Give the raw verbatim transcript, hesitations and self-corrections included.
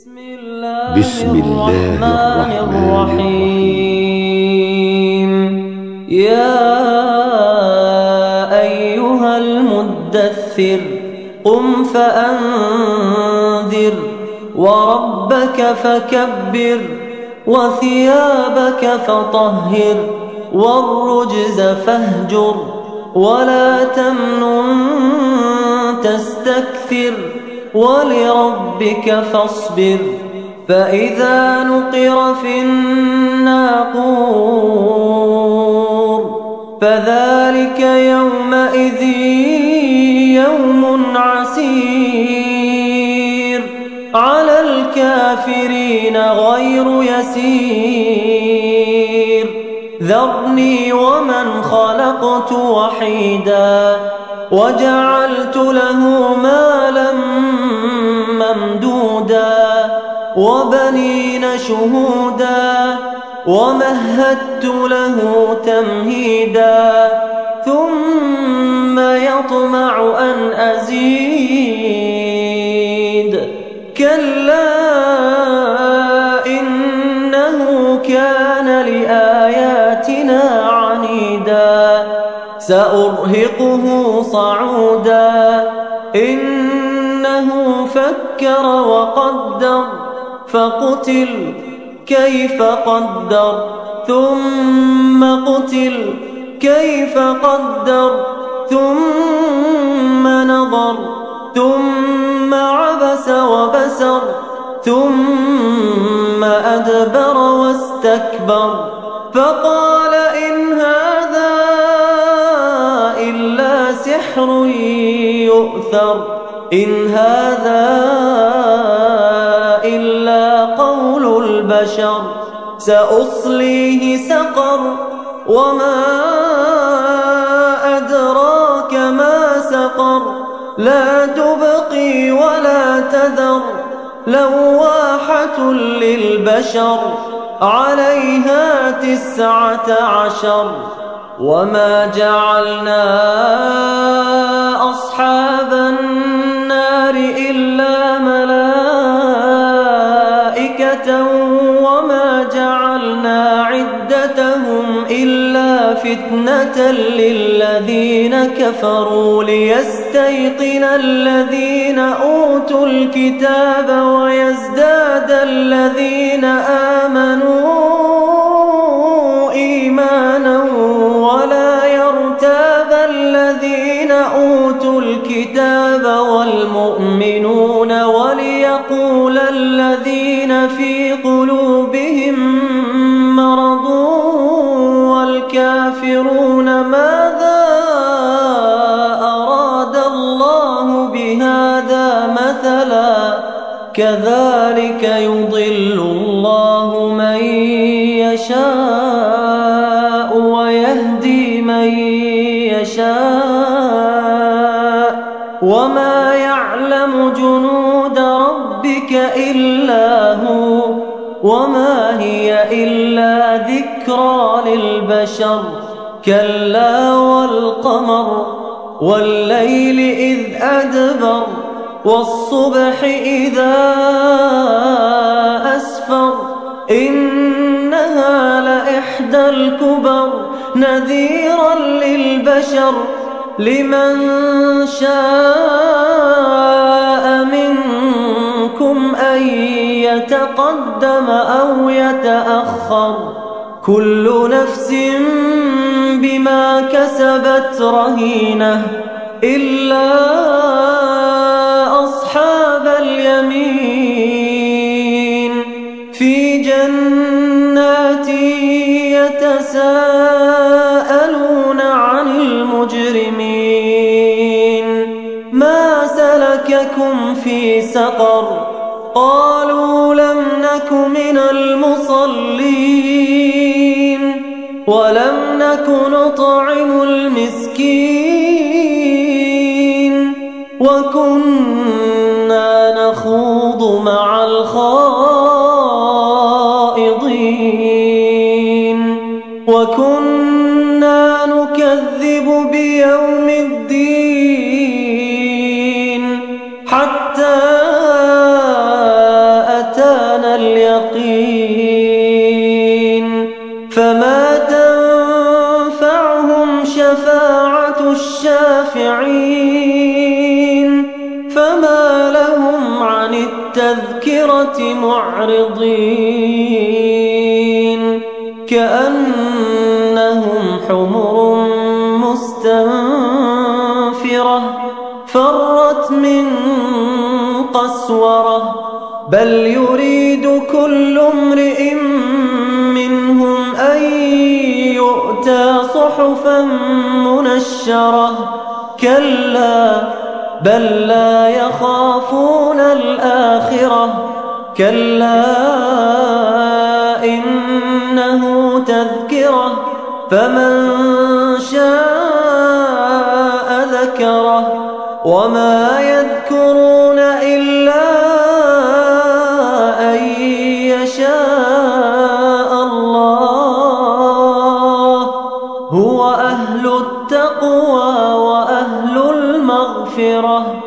بسم الله بسم الله الرحمن الرحيم. يا أيها المدثر قم فأنذر وربك فكبر وثيابك فطهر والرجز فاهجر ولا تمنن تستكثر ولربك فاصبر. فإذا نقر في الناقور فذلك يومئذ يوم عسير على الكافرين غير يسير. ذرني ومن خلقت وحيدا وجعلت له مالا ممدودا وبنين شهودا ومهدت له تمهيدا ثم يطمع أن أزيد. كلا إنه كان لآياتنا عنيدا سأرهقه صعودا. إنه فكر وقدر فقتل كيف قدر ثم قتل كيف قدر ثم نظر ثم عبس وبسر ثم أدبر واستكبر فقال إن هذا إلا سحر يؤثر إن هذا إلا قول البشر. سأصليه سقر وما أدراك ما سقر لا تبقي ولا تذر لواحة للبشر عليها تسعة عشر. وما جعلنا أصحاب النار إلا ملائكة وما جعلنا عدتهم إلا فتنة للذين كفروا ليستيقن الذين أوتوا الكتاب ويزداد الذين آمنوا إيمانا ولا يرتاب الذين أوتوا الكتاب والمؤمنون وليقول الذين في قلوبهم مرض والكافرون ماذا أراد الله بهذا مثلا كذلك يضل الله من يشاء ويهدي من يشاء وما يعلم جنود ربك إلا هو وما هي إلا ذكرى للبشر. كلا والقمر والليل إذ أدبر والصبح إذا أسفر إنها لإحدى الكبر نذيرا للبشر لمن شاء منكم أن يتقدم أو يتأخر. كل نفس بما كسبت رهينة إلا أصحاب اليمين في جنات يتساءلون عن المجرمين ما سلككم في سقر قالوا لم نك من المصلين ولم نك نطعم المسكين وكنا نخوض مع الخائضين وكنا نكذب بيوم الدين حتى التذكرة معرضين كأنهم حمر مستنفرة فرت من قسورة بل يريد كل امرئ منهم أن يؤتى صحفا منشرة كلا بل لا يخافون الآخرة كلا إنه تذكرة فمن شاء ذكره وما يذكرون إلا أن يشاء الله هو أهل التقوى وأهل المغفرة.